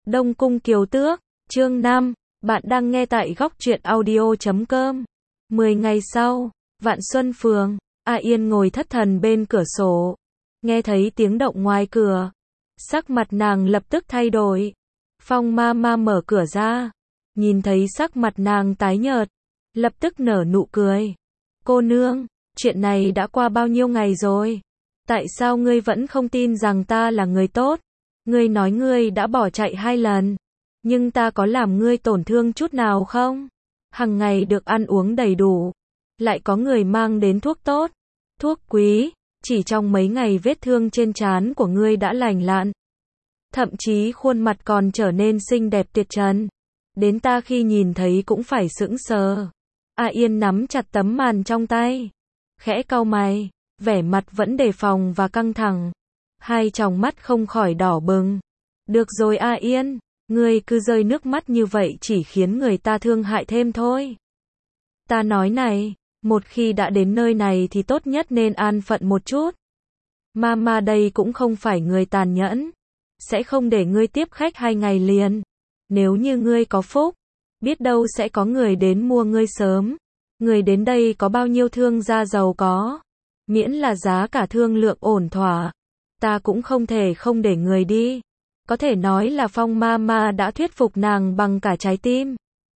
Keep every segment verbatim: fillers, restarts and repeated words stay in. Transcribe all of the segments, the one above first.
Đông Cung Kiều Tước, chương năm, bạn đang nghe tại góc truyện audio chấm com. Mười ngày sau, Vạn Xuân Phường, A Yên ngồi thất thần bên cửa sổ, nghe thấy tiếng động ngoài cửa, sắc mặt nàng lập tức thay đổi. Phong ma ma mở cửa ra, nhìn thấy sắc mặt nàng tái nhợt, lập tức nở nụ cười. Cô nương, chuyện này đã qua bao nhiêu ngày rồi? Tại sao ngươi vẫn không tin rằng ta là người tốt? Ngươi nói ngươi đã bỏ chạy hai lần, nhưng ta có làm ngươi tổn thương chút nào không? Hằng ngày được ăn uống đầy đủ, lại có người mang đến thuốc tốt, thuốc quý, chỉ trong mấy ngày vết thương trên trán của ngươi đã lành lặn. Thậm chí khuôn mặt còn trở nên xinh đẹp tuyệt trần. Đến ta khi nhìn thấy cũng phải sững sờ. A Yên nắm chặt tấm màn trong tay, khẽ cau mày, vẻ mặt vẫn đề phòng và căng thẳng. Hai tròng mắt không khỏi đỏ bừng. Được rồi A Yên, ngươi cứ rơi nước mắt như vậy chỉ khiến người ta thương hại thêm thôi. Ta nói này, một khi đã đến nơi này thì tốt nhất nên an phận một chút. Mama đây cũng không phải người tàn nhẫn, sẽ không để ngươi tiếp khách hai ngày liền. Nếu như ngươi có phúc, biết đâu sẽ có người đến mua ngươi sớm. Người đến đây có bao nhiêu thương gia giàu có, miễn là giá cả thương lượng ổn thỏa, ta cũng không thể không để người đi. Có thể nói là Phong Mama đã thuyết phục nàng bằng cả trái tim.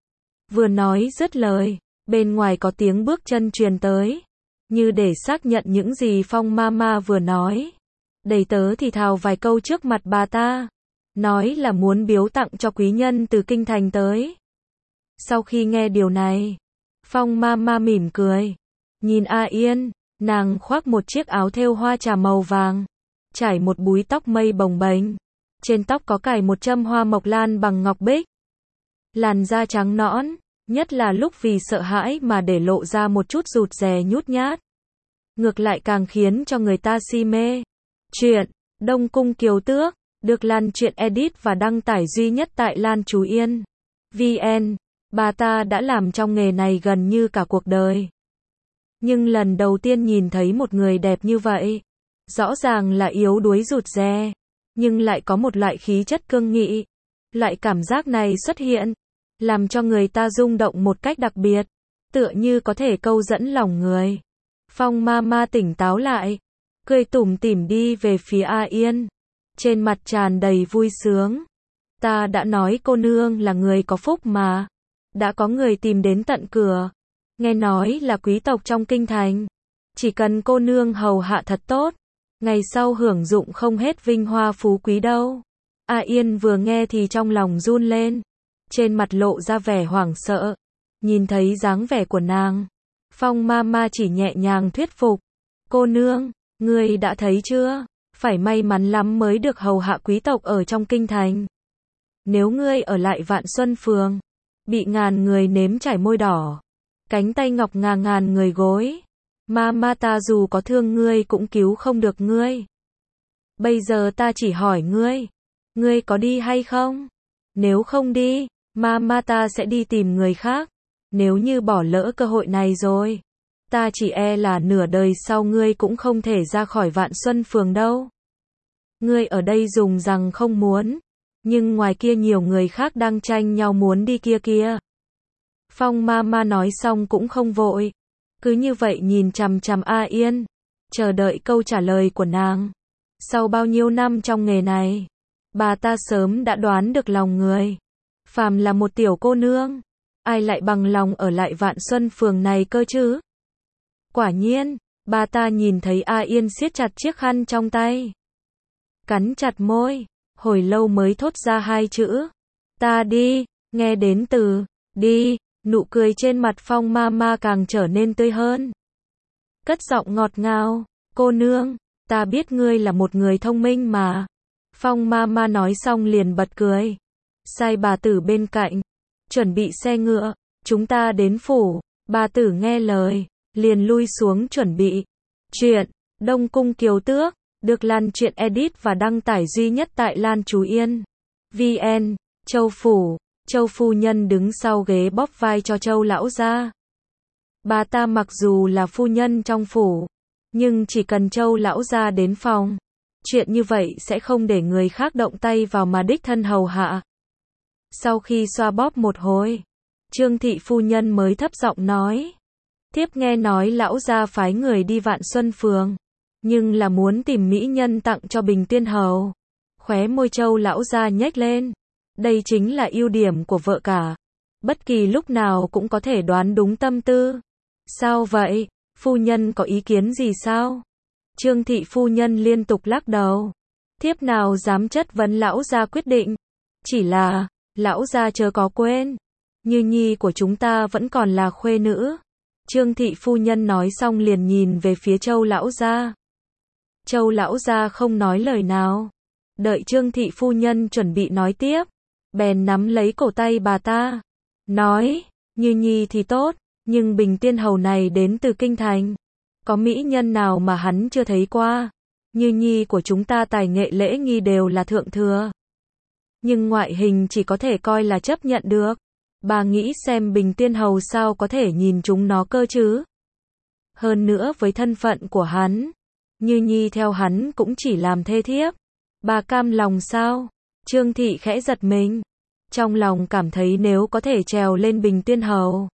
Vừa nói dứt lời, bên ngoài có tiếng bước chân truyền tới, như để xác nhận những gì Phong Mama vừa nói. Đầy tớ thì thào vài câu trước mặt bà ta, nói là muốn biếu tặng cho quý nhân từ kinh thành tới. Sau khi nghe điều này, Phong Mama mỉm cười, nhìn A Yên, nàng khoác một chiếc áo thêu hoa trà màu vàng, trải một búi tóc mây bồng bềnh, trên tóc có cài một châm hoa mộc lan bằng ngọc bích. Làn da trắng nõn, nhất là lúc vì sợ hãi mà để lộ ra một chút rụt rè nhút nhát, ngược lại càng khiến cho người ta si mê. Chuyện Đông Cung Kiều Tước được Lan Truyện edit và đăng tải duy nhất tại Lan Chú Yên vn. Bà ta đã làm trong nghề này gần như cả cuộc đời, nhưng lần đầu tiên nhìn thấy một người đẹp như vậy, rõ ràng là yếu đuối rụt rè, nhưng lại có một loại khí chất cương nghị. Loại cảm giác này xuất hiện, làm cho người ta rung động một cách đặc biệt, tựa như có thể câu dẫn lòng người. Phong Mama tỉnh táo lại, cười tủm tỉm đi về phía A Yên, trên mặt tràn đầy vui sướng. Ta đã nói cô nương là người có phúc mà, đã có người tìm đến tận cửa, nghe nói là quý tộc trong kinh thành, chỉ cần cô nương hầu hạ thật tốt, ngày sau hưởng dụng không hết vinh hoa phú quý đâu. A Yên vừa nghe thì trong lòng run lên, trên mặt lộ ra vẻ hoảng sợ. Nhìn thấy dáng vẻ của nàng, Phong Mama chỉ nhẹ nhàng thuyết phục, cô nương, ngươi đã thấy chưa, phải may mắn lắm mới được hầu hạ quý tộc ở trong kinh thành. Nếu ngươi ở lại Vạn Xuân Phường, bị ngàn người nếm trải môi đỏ, cánh tay ngọc ngà ngàn người gối, Mama ta dù có thương ngươi cũng cứu không được ngươi. Bây giờ ta chỉ hỏi ngươi, ngươi có đi hay không? Nếu không đi, Mama ta sẽ đi tìm người khác. Nếu như bỏ lỡ cơ hội này rồi, ta chỉ e là nửa đời sau ngươi cũng không thể ra khỏi Vạn Xuân Phường đâu. Ngươi ở đây dùng rằng không muốn, nhưng ngoài kia nhiều người khác đang tranh nhau muốn đi kia kia. Phong Mama nói xong cũng không vội, cứ như vậy nhìn chằm chằm A Yên, chờ đợi câu trả lời của nàng. Sau bao nhiêu năm trong nghề này, bà ta sớm đã đoán được lòng người. Phàm là một tiểu cô nương, ai lại bằng lòng ở lại Vạn Xuân Phường này cơ chứ? Quả nhiên, bà ta nhìn thấy A Yên siết chặt chiếc khăn trong tay, cắn chặt môi, hồi lâu mới thốt ra hai chữ, ta đi. Nghe đến từ đi, nụ cười trên mặt Phong Mama càng trở nên tươi hơn, cất giọng ngọt ngào, cô nương, ta biết ngươi là một người thông minh mà. Phong Mama nói xong liền bật cười, sai bà tử bên cạnh, chuẩn bị xe ngựa, chúng ta đến phủ. Bà tử nghe lời, liền lui xuống chuẩn bị. Chuyện Đông Cung Kiều Tước được Lan Truyện edit và đăng tải duy nhất tại Lan Chú Yên vn. Châu phủ, Châu phu nhân đứng sau ghế bóp vai cho Châu lão gia. Bà ta mặc dù là phu nhân trong phủ, nhưng chỉ cần Châu lão gia đến phòng, chuyện như vậy sẽ không để người khác động tay vào mà đích thân hầu hạ. Sau khi xoa bóp một hồi, Trương thị phu nhân mới thấp giọng nói. Thiếp nghe nói lão gia phái người đi Vạn Xuân Phường, nhưng là muốn tìm mỹ nhân tặng cho Bình Tiên Hầu. Khóe môi Châu lão gia nhếch lên. Đây chính là ưu điểm của vợ cả. Bất kỳ lúc nào cũng có thể đoán đúng tâm tư. Sao vậy? Phu nhân có ý kiến gì sao? Trương thị phu nhân liên tục lắc đầu. Thiếp nào dám chất vấn lão gia quyết định. Chỉ là, lão gia chớ có quên. Như nhi của chúng ta vẫn còn là khuê nữ. Trương thị phu nhân nói xong liền nhìn về phía Châu lão gia. Châu lão gia không nói lời nào. Đợi Trương thị phu nhân chuẩn bị nói tiếp, bèn nắm lấy cổ tay bà ta. Nói, Như nhi thì tốt, nhưng Bình Tiên Hầu này đến từ kinh thành. Có mỹ nhân nào mà hắn chưa thấy qua. Như nhi của chúng ta tài nghệ lễ nghi đều là thượng thừa. Nhưng ngoại hình chỉ có thể coi là chấp nhận được. Bà nghĩ xem Bình Tiên Hầu sao có thể nhìn chúng nó cơ chứ. Hơn nữa với thân phận của hắn, Như nhi theo hắn cũng chỉ làm thê thiếp. Bà cam lòng sao? Trương thị khẽ giật mình. Trong lòng cảm thấy nếu có thể trèo lên Bình Tiên Hầu,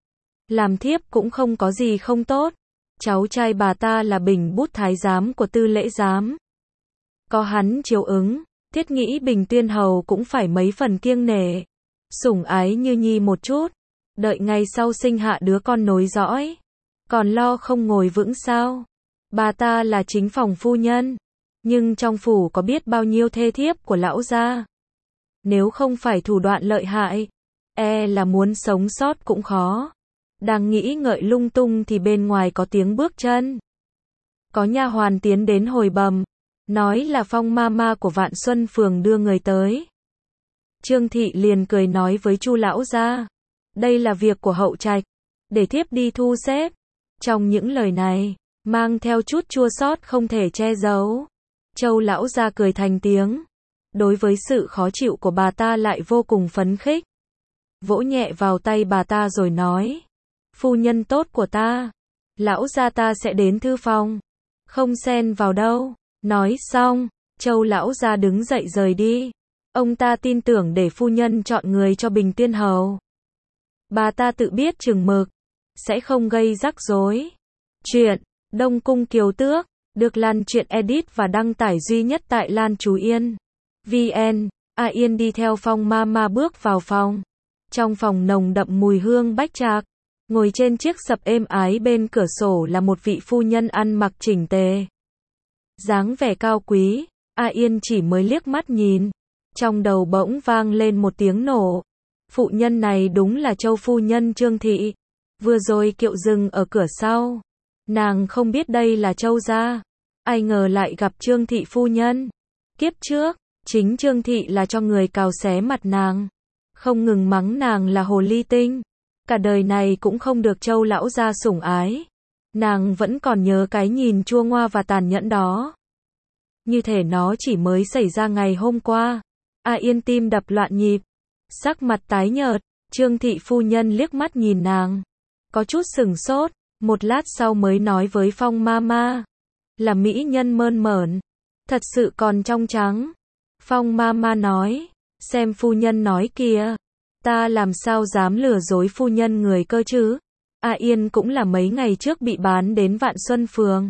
làm thiếp cũng không có gì không tốt. Cháu trai bà ta là Bình Bút Thái giám của Tư Lễ giám. Có hắn chiếu ứng, thiết nghĩ Bình Tiên Hầu cũng phải mấy phần kiêng nể. Sủng ái Như nhi một chút. Đợi ngày sau sinh hạ đứa con nối dõi. Còn lo không ngồi vững sao? Bà ta là chính phòng phu nhân. Nhưng trong phủ có biết bao nhiêu thê thiếp của lão gia. Nếu không phải thủ đoạn lợi hại, e là muốn sống sót cũng khó. Đang nghĩ ngợi lung tung thì bên ngoài có tiếng bước chân. Có nha hoàn tiến đến hồi bẩm, nói là Phong Mama của Vạn Xuân Phường đưa người tới. Trương thị liền cười nói với Chu lão gia, đây là việc của hậu trạch, để thiếp đi thu xếp. Trong những lời này, mang theo chút chua xót không thể che giấu. Châu lão gia cười thành tiếng. Đối với sự khó chịu của bà ta lại vô cùng phấn khích. Vỗ nhẹ vào tay bà ta rồi nói. Phu nhân tốt của ta. Lão gia ta sẽ đến thư phòng. Không xen vào đâu. Nói xong, Châu lão gia đứng dậy rời đi. Ông ta tin tưởng để phu nhân chọn người cho Bình Tiên Hầu. Bà ta tự biết chừng mực. Sẽ không gây rắc rối. Chuyện Đông Cung Kiều Tước được Lan Truyện edit và đăng tải duy nhất tại Lan Chú Yên vê en. A Yên đi theo Phong Mama bước vào phòng. Trong phòng nồng đậm mùi hương bách trạc. Ngồi trên chiếc sập êm ái bên cửa sổ là một vị phu nhân ăn mặc chỉnh tề. Dáng vẻ cao quý. A Yên chỉ mới liếc mắt nhìn. Trong đầu bỗng vang lên một tiếng nổ. Phụ nhân này đúng là Châu phu nhân Trương thị. Vừa rồi Kiệu dừng ở cửa sau. Nàng không biết đây là Châu gia. Ai ngờ lại gặp Trương thị phu nhân. Kiếp trước, chính Trương thị là cho người cào xé mặt nàng. Không ngừng mắng nàng là hồ ly tinh. Cả đời này cũng không được Châu lão gia sủng ái. Nàng vẫn còn nhớ cái nhìn chua ngoa và tàn nhẫn đó. Như thể nó chỉ mới xảy ra ngày hôm qua. A Yên tim đập loạn nhịp. Sắc mặt tái nhợt. Trương thị phu nhân liếc mắt nhìn nàng. Có chút sừng sốt. Một lát sau mới nói với Phong Mama. Là mỹ nhân mơn mởn. Thật sự còn trong trắng. Phong Mama nói. Xem phu nhân nói kìa. Ta làm sao dám lừa dối phu nhân người cơ chứ. A Yên cũng là mấy ngày trước bị bán đến Vạn Xuân Phường.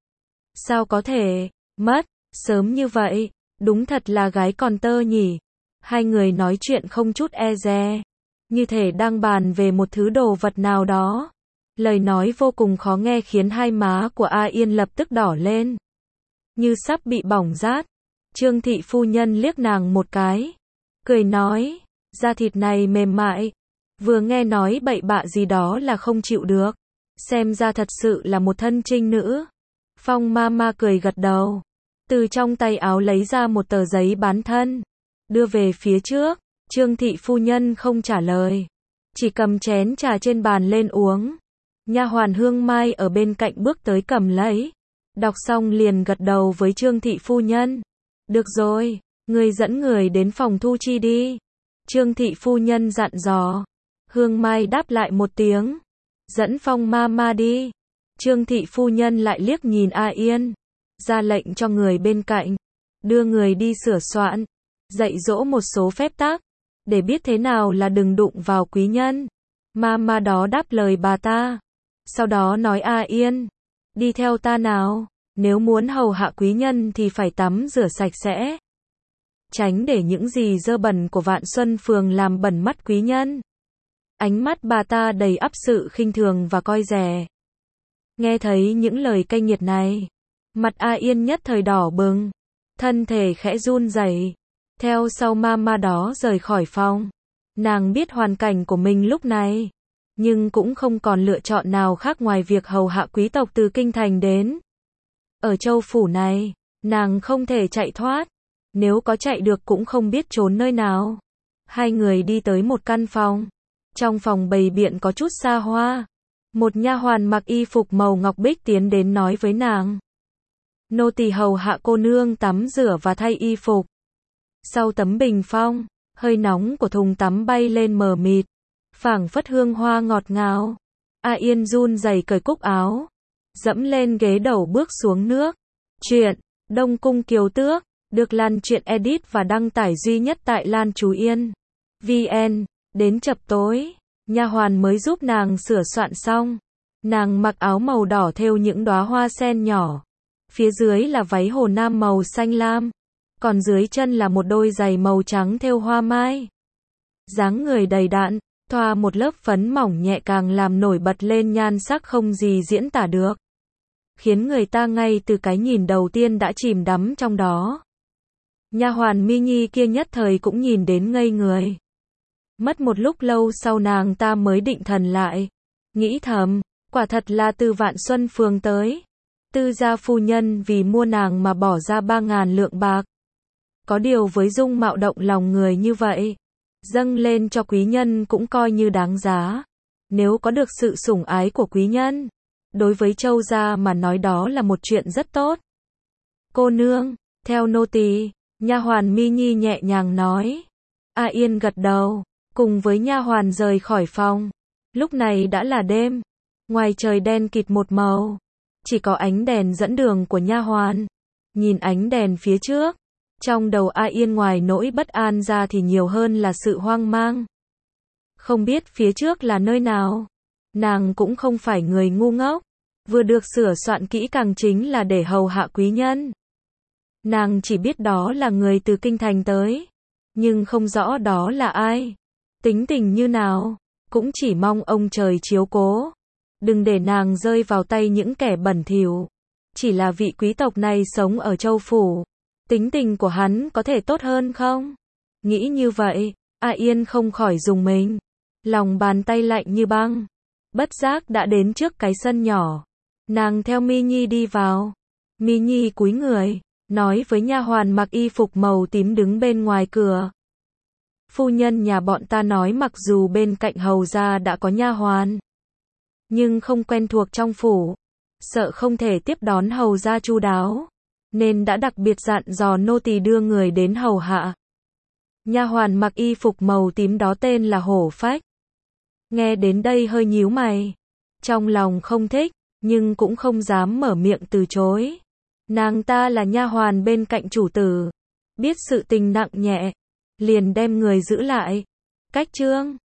Sao có thể mất sớm như vậy. Đúng thật là gái còn tơ nhỉ. Hai người nói chuyện không chút e dè. Như thể đang bàn về một thứ đồ vật nào đó. Lời nói vô cùng khó nghe khiến hai má của A Yên lập tức đỏ lên. Như sắp bị bỏng rát. Trương thị phu nhân liếc nàng một cái. Cười nói. Da thịt này mềm mại. Vừa nghe nói bậy bạ gì đó là không chịu được. Xem ra thật sự là một thân trinh nữ. Phong Mama cười gật đầu. Từ trong tay áo lấy ra một tờ giấy bán thân. Đưa về phía trước. Trương thị phu nhân không trả lời. Chỉ cầm chén trà trên bàn lên uống. Nha hoàn Hương Mai ở bên cạnh bước tới cầm lấy. Đọc xong liền gật đầu với Trương thị phu nhân. Được rồi, người dẫn người đến phòng thu chi đi. Trương thị phu nhân dặn dò. Hương Mai đáp lại một tiếng. Dẫn Phong Mama đi. Trương thị phu nhân lại liếc nhìn A Yên. Ra lệnh cho người bên cạnh. Đưa người đi sửa soạn. Dạy dỗ một số phép tắc. để biết thế nào là đừng đụng vào quý nhân. Mama đó đáp lời bà ta. Sau đó nói A Yên, đi theo ta nào, nếu muốn hầu hạ quý nhân thì phải tắm rửa sạch sẽ. Tránh để những gì dơ bẩn của Vạn Xuân Phường làm bẩn mắt quý nhân. Ánh mắt bà ta đầy ắp sự khinh thường và coi rẻ. Nghe thấy những lời cay nghiệt này, mặt A Yên nhất thời đỏ bừng, thân thể khẽ run rẩy, theo sau mama đó rời khỏi phòng. Nàng biết hoàn cảnh của mình lúc này, nhưng cũng không còn lựa chọn nào khác ngoài việc hầu hạ quý tộc từ kinh thành đến. Ở châu phủ này, nàng không thể chạy thoát, nếu có chạy được cũng không biết trốn nơi nào. Hai người đi tới một căn phòng. Trong phòng bày biện có chút xa hoa. Một nha hoàn mặc y phục màu ngọc bích tiến đến nói với nàng. Nô tỳ hầu hạ cô nương tắm rửa và thay y phục. Sau tấm bình phong, hơi nóng của thùng tắm bay lên mờ mịt, phảng phất hương hoa ngọt ngào. A Yên run rẩy cởi cúc áo, dẫm lên ghế đầu bước xuống nước. Chuyện Đông Cung Kiều Tước được Lan Truyện edit và đăng tải duy nhất tại Lan Chú Yên vê en. Đến chập tối, nha hoàn mới giúp nàng sửa soạn xong. Nàng mặc áo màu đỏ thêu những đóa hoa sen nhỏ. Phía dưới là váy hồ nam màu xanh lam, còn dưới chân là một đôi giày màu trắng thêu hoa mai. Dáng người đầy đặn, thoa một lớp phấn mỏng nhẹ càng làm nổi bật lên nhan sắc không gì diễn tả được, khiến người ta ngay từ cái nhìn đầu tiên đã chìm đắm trong đó. Nha hoàn Mi Nhi kia nhất thời cũng nhìn đến ngây người. Mất một lúc lâu sau nàng ta mới định thần lại, nghĩ thầm, quả thật là từ Vạn Xuân Phường tới. Tư gia phu nhân vì mua nàng mà bỏ ra ba ngàn lượng bạc. Có điều với dung mạo động lòng người như vậy, dâng lên cho quý nhân cũng coi như đáng giá. Nếu có được sự sủng ái của quý nhân, đối với Châu gia mà nói đó là một chuyện rất tốt. Cô nương, theo nô tỳ, nha hoàn Mi Nhi nhẹ nhàng nói. A Yên gật đầu, cùng với nha hoàn rời khỏi phòng. Lúc này đã là đêm, ngoài trời đen kịt một màu, chỉ có ánh đèn dẫn đường của nha hoàn. Nhìn ánh đèn phía trước, trong đầu A Yên ngoài nỗi bất an ra thì nhiều hơn là sự hoang mang. Không biết phía trước là nơi nào. Nàng cũng không phải người ngu ngốc, vừa được sửa soạn kỹ càng chính là để hầu hạ quý nhân. Nàng chỉ biết đó là người từ kinh thành tới, nhưng không rõ đó là ai, tính tình như nào, cũng chỉ mong ông trời chiếu cố, đừng để nàng rơi vào tay những kẻ bẩn thỉu. Chỉ là vị quý tộc này sống ở châu phủ, tính tình của hắn có thể tốt hơn không? Nghĩ như vậy, A Yên không khỏi rùng mình, lòng bàn tay lạnh như băng, bất giác đã đến trước cái sân nhỏ. Nàng theo Mi Nhi đi vào. Mi Nhi cúi người, nói với nha hoàn mặc y phục màu tím đứng bên ngoài cửa. Phu nhân nhà bọn ta nói mặc dù bên cạnh hầu gia đã có nha hoàn, nhưng không quen thuộc trong phủ, sợ không thể tiếp đón hầu gia chu đáo, nên đã đặc biệt dặn dò nô tỳ đưa người đến hầu hạ. Nha hoàn mặc y phục màu tím đó tên là Hổ Phách. Nghe đến đây hơi nhíu mày, trong lòng không thích, nhưng cũng không dám mở miệng từ chối. Nàng ta là nha hoàn bên cạnh chủ tử, biết sự tình nặng nhẹ, liền đem người giữ lại. Cách chương